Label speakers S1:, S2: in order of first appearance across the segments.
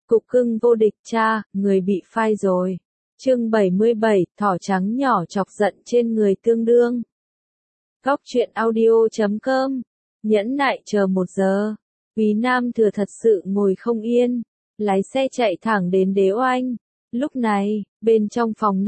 S1: Cục cưng vô địch cha, người bị phai rồi. Chương 77, thỏ trắng nhỏ chọc giận trên người tương đương. Góc truyện audio.com. Nhẫn nại chờ 1 giờ. Quý Nam Thừa thật sự ngồi không yên, lái xe chạy thẳng đến Đế Oanh. Lúc này, bên trong phòng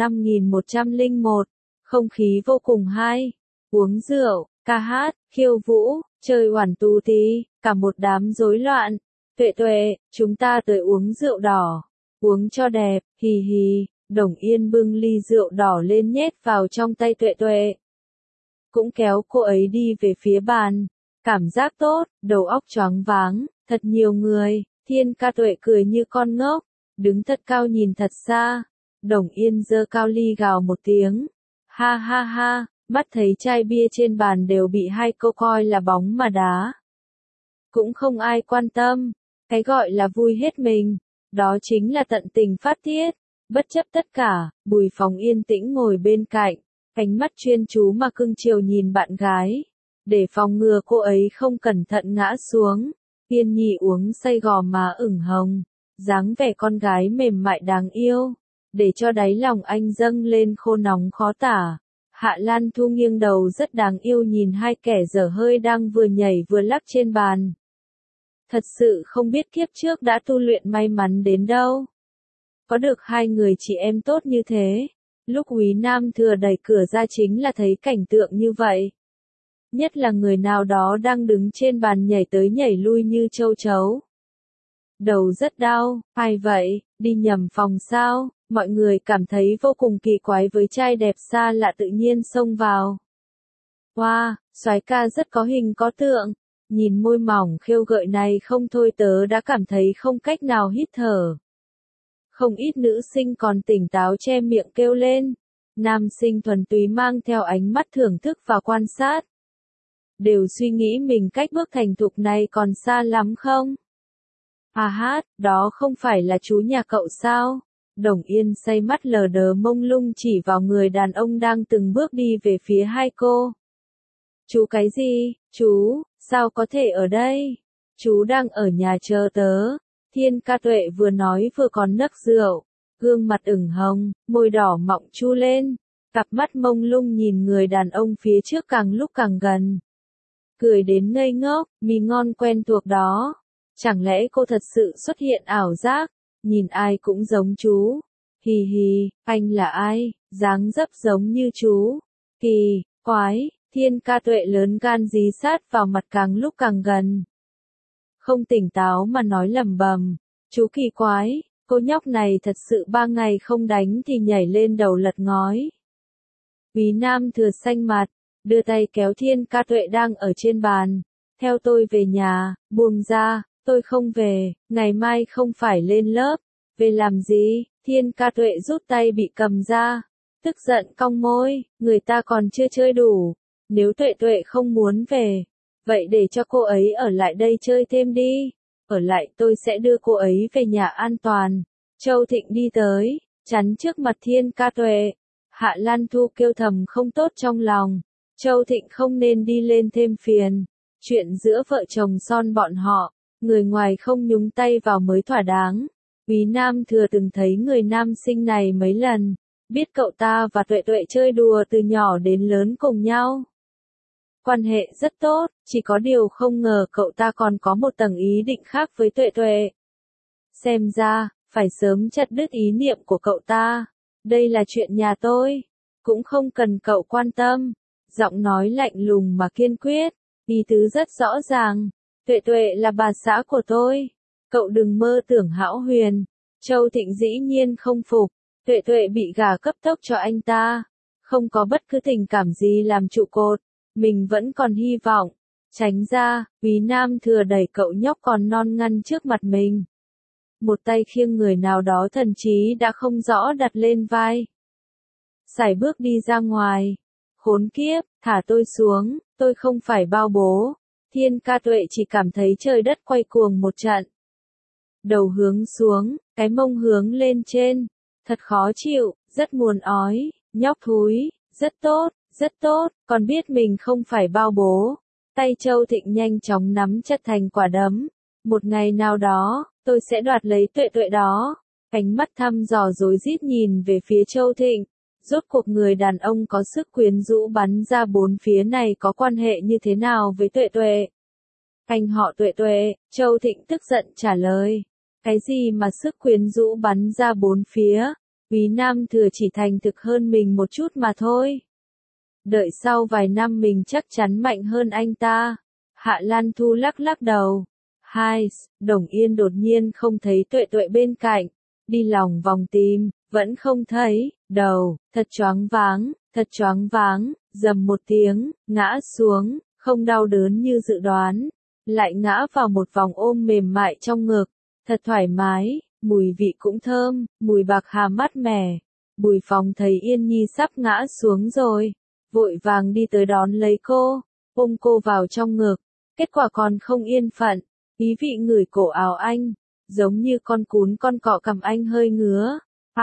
S1: 5101, không khí vô cùng hay. Uống rượu, ca hát, khiêu vũ, chơi oản tù tí, cả một đám rối loạn. Tuệ Tuệ, chúng ta tới uống rượu đỏ. Uống cho đẹp, hì hì. Đồng Yên bưng ly rượu đỏ lên nhét vào trong tay Tuệ Tuệ. Cũng kéo cô ấy đi về phía bàn. Cảm giác tốt, đầu óc choáng váng, thật nhiều người. Thiên Ca Tuệ cười như con ngốc, đứng thật cao nhìn thật xa. Đồng Yên giơ cao ly gào một tiếng. Ha ha ha, mắt thấy chai bia trên bàn đều bị hai cô coi là bóng mà đá. Cũng không ai quan tâm. Cái gọi là vui hết mình, đó chính là tận tình phát tiết. Bất chấp tất cả, Bùi Phòng yên tĩnh ngồi bên cạnh, ánh mắt chuyên chú mà cưng chiều nhìn bạn gái. Để phòng ngừa cô ấy không cẩn thận ngã xuống, Yên Nhi uống say gò má ửng hồng, dáng vẻ con gái mềm mại đáng yêu, để cho đáy lòng anh dâng lên khô nóng khó tả. Hạ Lan Thu nghiêng đầu rất đáng yêu nhìn hai kẻ dở hơi đang vừa nhảy vừa lắc trên bàn. Thật sự không biết kiếp trước đã tu luyện may mắn đến đâu. Có được hai người chị em tốt như thế. Lúc Quý Nam Thừa đẩy cửa ra chính là thấy cảnh tượng như vậy. Nhất là người nào đó đang đứng trên bàn nhảy tới nhảy lui như châu chấu. Đầu rất đau, ai vậy, đi nhầm phòng sao? Mọi người cảm thấy vô cùng kỳ quái với trai đẹp xa lạ tự nhiên xông vào. Wow, soái ca rất có hình có tượng. Nhìn môi mỏng khêu gợi này không thôi tớ đã cảm thấy không cách nào hít thở. Không ít nữ sinh còn tỉnh táo che miệng kêu lên. Nam sinh thuần túy mang theo ánh mắt thưởng thức và quan sát. Đều suy nghĩ mình cách bước thành thục này còn xa lắm không? À hát, đó không phải là chú nhà cậu sao? Đồng Yên say mắt lờ đờ mông lung chỉ vào người đàn ông đang từng bước đi về phía hai cô. Chú cái gì? Chú, sao có thể ở đây? Chú đang ở nhà chờ tớ. Thiên Ca Tuệ vừa nói vừa còn nấc rượu, gương mặt ửng hồng, môi đỏ mọng chu lên, cặp mắt mông lung nhìn người đàn ông phía trước càng lúc càng gần. Cười đến ngây ngốc, mì ngon quen thuộc đó. Chẳng lẽ cô thật sự xuất hiện ảo giác, nhìn ai cũng giống chú. Hì hì, anh là ai, dáng dấp giống như chú. Kỳ, quái, Thiên Ca Tuệ lớn gan dí sát vào mặt càng lúc càng gần. Không tỉnh táo mà nói lẩm bẩm, chú kỳ quái, cô nhóc này thật sự 3 ngày không đánh thì nhảy lên đầu lật ngói. Quý Nam Thừa xanh mặt, đưa tay kéo Thiên Ca Tuệ đang ở trên bàn. Theo tôi về nhà, buông ra, tôi không về, ngày mai không phải lên lớp. Về làm gì? Thiên Ca Tuệ rút tay bị cầm ra. Tức giận cong môi, người ta còn chưa chơi đủ. Nếu Tuệ Tuệ không muốn về, vậy để cho cô ấy ở lại đây chơi thêm đi. Ở lại tôi sẽ đưa cô ấy về nhà an toàn. Châu Thịnh đi tới, chắn trước mặt Thiên Ca Tuệ. Hạ Lan Thu kêu thầm không tốt trong lòng. Châu Thịnh không nên đi lên thêm phiền. Chuyện giữa vợ chồng son bọn họ, người ngoài không nhúng tay vào mới thỏa đáng. Quý Nam Thừa từng thấy người nam sinh này mấy lần. Biết cậu ta và Tuệ Tuệ chơi đùa từ nhỏ đến lớn cùng nhau. Quan hệ rất tốt, chỉ có điều không ngờ cậu ta còn có một tầng ý định khác với Tuệ Tuệ. Xem ra, phải sớm chặt đứt ý niệm của cậu ta. Đây là chuyện nhà tôi, cũng không cần cậu quan tâm. Giọng nói lạnh lùng mà kiên quyết, ý tứ rất rõ ràng. Tuệ Tuệ là bà xã của tôi. Cậu đừng mơ tưởng hão huyền. Châu Thịnh dĩ nhiên không phục. Tuệ Tuệ bị gả cấp tốc cho anh ta. Không có bất cứ tình cảm gì làm trụ cột. Mình vẫn còn hy vọng. Tránh ra, Quý Nam Thừa đẩy cậu nhóc còn non ngăn trước mặt mình. Một tay khiêng người nào đó thần trí đã không rõ đặt lên vai. Sải bước đi ra ngoài. Khốn kiếp, thả tôi xuống, tôi không phải bao bố. Thiên Ca Tuệ chỉ cảm thấy trời đất quay cuồng một trận. Đầu hướng xuống, cái mông hướng lên trên. Thật khó chịu, rất buồn ói, nhóc thúi, rất tốt, còn biết mình không phải bao bố. Tay Châu Thịnh nhanh chóng nắm chặt thành quả đấm. Một ngày nào đó, tôi sẽ đoạt lấy tuệ tuệ đó. Ánh mắt thăm dò rối rít nhìn về phía Châu Thịnh. Rốt cuộc người đàn ông có sức quyến rũ bắn ra bốn phía này có quan hệ như thế nào với tuệ tuệ? Anh họ tuệ tuệ, Châu Thịnh tức giận trả lời. Cái gì mà sức quyến rũ bắn ra bốn phía? Quý Nam Thừa chỉ thành thực hơn mình một chút mà thôi. Đợi sau vài năm mình chắc chắn mạnh hơn anh ta. Hạ Lan Thu lắc lắc đầu. Hai, Đồng Yên đột nhiên không thấy tuệ tuệ bên cạnh. Đi lòng vòng tìm, vẫn không thấy, đầu, thật choáng váng, rầm một tiếng, ngã xuống, không đau đớn như dự đoán. Lại ngã vào một vòng ôm mềm mại trong ngực, thật thoải mái, mùi vị cũng thơm, mùi bạc hà mát mẻ. Bùi Phong thấy Yên Nhi sắp ngã xuống rồi, vội vàng đi tới đón lấy cô, ôm cô vào trong ngực. Kết quả còn không yên phận, ý vị ngửi cổ áo anh, giống như con cún con cọ cầm anh hơi ngứa.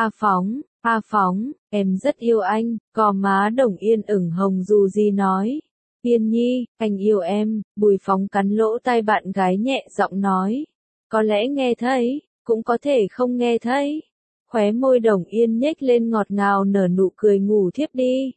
S1: A Phóng, em rất yêu anh, gò má Đồng Yên ửng hồng dù gì nói. Yên Nhi, anh yêu em, Bùi Phong cắn lỗ tai bạn gái nhẹ giọng nói. Có lẽ nghe thấy, cũng có thể không nghe thấy. Khóe môi Đồng Yên nhếch lên ngọt ngào nở nụ cười ngủ thiếp đi.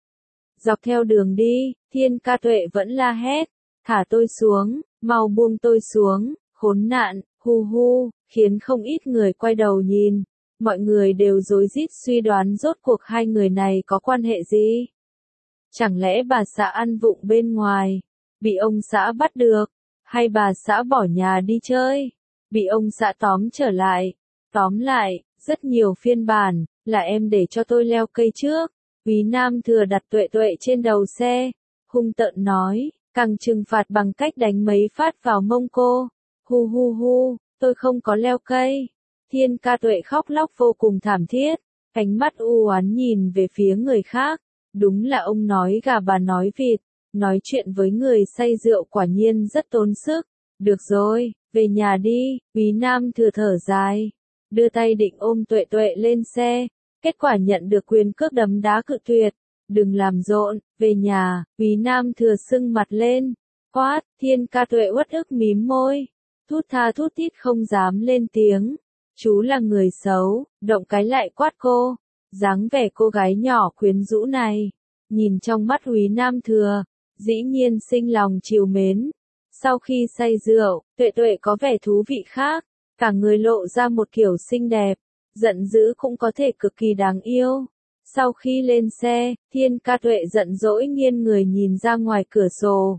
S1: Dọc theo đường đi, Thiên Ca Tuệ vẫn la hét. Thả tôi xuống, mau buông tôi xuống, khốn nạn, hu hu, khiến không ít người quay đầu nhìn. Mọi người đều rối rít suy đoán rốt cuộc hai người này có quan hệ gì. Chẳng lẽ bà xã ăn vụng bên ngoài, bị ông xã bắt được, hay bà xã bỏ nhà đi chơi, bị ông xã tóm trở lại. Tóm lại, rất nhiều phiên bản, là em để cho tôi leo cây trước. Quý Nam Thừa đặt tuệ tuệ trên đầu xe, hung tợn nói, càng trừng phạt bằng cách đánh mấy phát vào mông cô. Hu hu hu, tôi không có leo cây. Thiên Ca Tuệ khóc lóc vô cùng thảm thiết, ánh mắt u oán nhìn về phía người khác. Đúng là ông nói gà bà nói vịt, nói chuyện với người say rượu quả nhiên rất tốn sức. Được rồi, về nhà đi, Quý Nam Thừa thở dài, đưa tay định ôm tuệ tuệ lên xe, kết quả nhận được quyền cước đấm đá cự tuyệt. Đừng làm rộn, về nhà, Quý Nam Thừa sưng mặt lên, quát. Thiên Ca Tuệ uất ức mím môi, thút tha thút thít không dám lên tiếng. Chú là người xấu, động cái lại quát cô. Dáng vẻ cô gái nhỏ quyến rũ này, nhìn trong mắt Quý Nam Thừa, dĩ nhiên sinh lòng trìu mến. Sau khi say rượu, tuệ tuệ có vẻ thú vị khác, cả người lộ ra một kiểu xinh đẹp, giận dữ cũng có thể cực kỳ đáng yêu. Sau khi lên xe, Thiên Ca Tuệ giận dỗi nghiêng người nhìn ra ngoài cửa sổ.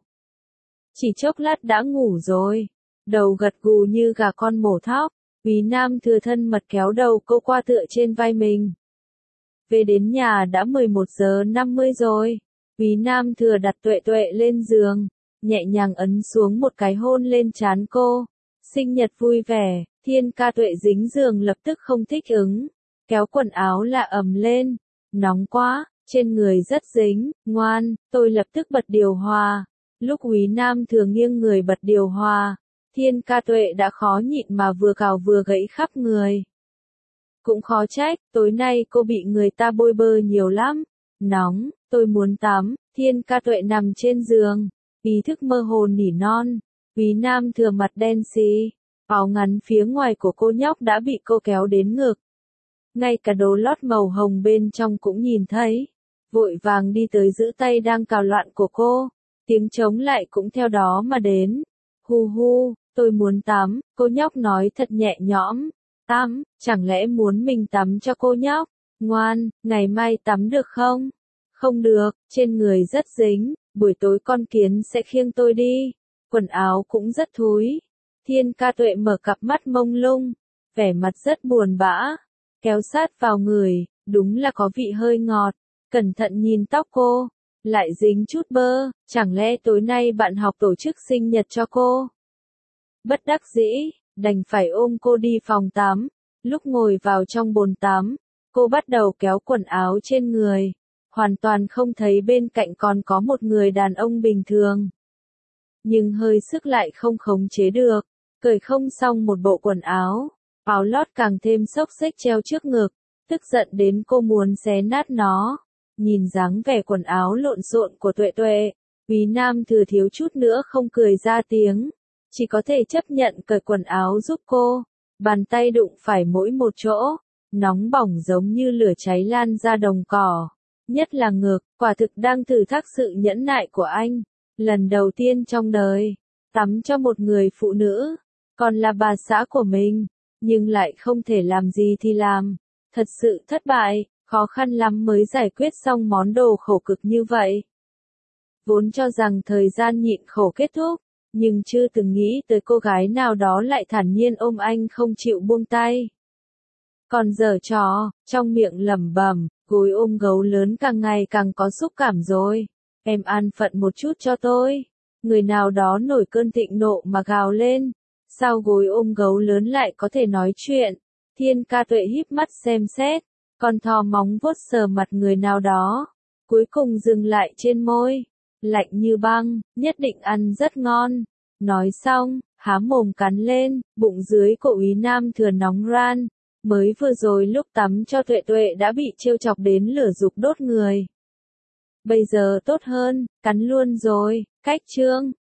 S1: Chỉ chốc lát đã ngủ rồi, đầu gật gù như gà con mổ thóc. Quý Nam Thừa thân mật kéo đầu cô qua tựa trên vai mình. Về đến nhà đã 11 giờ 50 rồi. Quý Nam Thừa đặt tuệ tuệ lên giường, nhẹ nhàng ấn xuống một cái hôn lên trán cô. Sinh nhật vui vẻ, Thiên Ca Tuệ dính giường lập tức không thích ứng. Kéo quần áo là ầm lên. Nóng quá, trên người rất dính, ngoan, tôi lập tức bật điều hòa. Lúc Quý Nam Thừa nghiêng người bật điều hòa, Thiên Ca Tuệ đã khó nhịn mà vừa cào vừa gãy khắp người. Cũng khó trách, tối nay cô bị người ta bôi bơ nhiều lắm. Nóng, tôi muốn tắm. Thiên Ca Tuệ nằm trên giường, ý thức mơ hồ nỉ non. Quý Nam Thừa mặt đen xì, áo ngắn phía ngoài của cô nhóc đã bị cô kéo đến ngực. Ngay cả đồ lót màu hồng bên trong cũng nhìn thấy. Vội vàng đi tới giữ tay đang cào loạn của cô. Tiếng trống lại cũng theo đó mà đến. Hu hu, tôi muốn tắm, cô nhóc nói thật nhẹ nhõm. Tắm, chẳng lẽ muốn mình tắm cho cô nhóc? Ngoan, ngày mai tắm được không? Không được, trên người rất dính, buổi tối con kiến sẽ khiêng tôi đi. Quần áo cũng rất thúi. Thiên Ca Tuệ mở cặp mắt mông lung, vẻ mặt rất buồn bã, kéo sát vào người, đúng là có vị hơi ngọt. Cẩn thận nhìn tóc cô, lại dính chút bơ, chẳng lẽ tối nay bạn học tổ chức sinh nhật cho cô? Bất đắc dĩ, đành phải ôm cô đi phòng tắm. Lúc ngồi vào trong bồn tắm, cô bắt đầu kéo quần áo trên người, hoàn toàn không thấy bên cạnh còn có một người đàn ông bình thường. Nhưng hơi sức lại không khống chế được, cởi không xong một bộ quần áo, áo lót càng thêm xốc xếch treo trước ngực, tức giận đến cô muốn xé nát nó. Nhìn dáng vẻ quần áo lộn xộn của tuệ tuệ, Quý Nam Thừa thiếu chút nữa không cười ra tiếng, chỉ có thể chấp nhận cởi quần áo giúp cô. Bàn tay đụng phải mỗi một chỗ, nóng bỏng giống như lửa cháy lan ra đồng cỏ. Nhất là ngực, quả thực đang thử thách sự nhẫn nại của anh. Lần đầu tiên trong đời, tắm cho một người phụ nữ, còn là bà xã của mình, nhưng lại không thể làm gì thì làm. Thật sự thất bại, khó khăn lắm mới giải quyết xong món đồ khổ cực như vậy. Vốn cho rằng thời gian nhịn khổ kết thúc, nhưng chưa từng nghĩ tới cô gái nào đó lại thản nhiên ôm anh không chịu buông tay. Còn giở trò, trong miệng lẩm bẩm, gối ôm gấu lớn càng ngày càng có xúc cảm rồi. Em an phận một chút cho tôi. Người nào đó nổi cơn thịnh nộ mà gào lên. Sao gối ôm gấu lớn lại có thể nói chuyện? Thiên Ca Tuệ híp mắt xem xét, còn thò móng vuốt sờ mặt người nào đó. Cuối cùng dừng lại trên môi. Lạnh như băng, nhất định ăn rất ngon. Nói xong, há mồm cắn lên, bụng dưới của Úy Nam Thừa nóng ran. Mới vừa rồi lúc tắm cho Tuệ Tuệ đã bị trêu chọc đến lửa dục đốt người. Bây giờ tốt hơn, cắn luôn rồi, cách chương.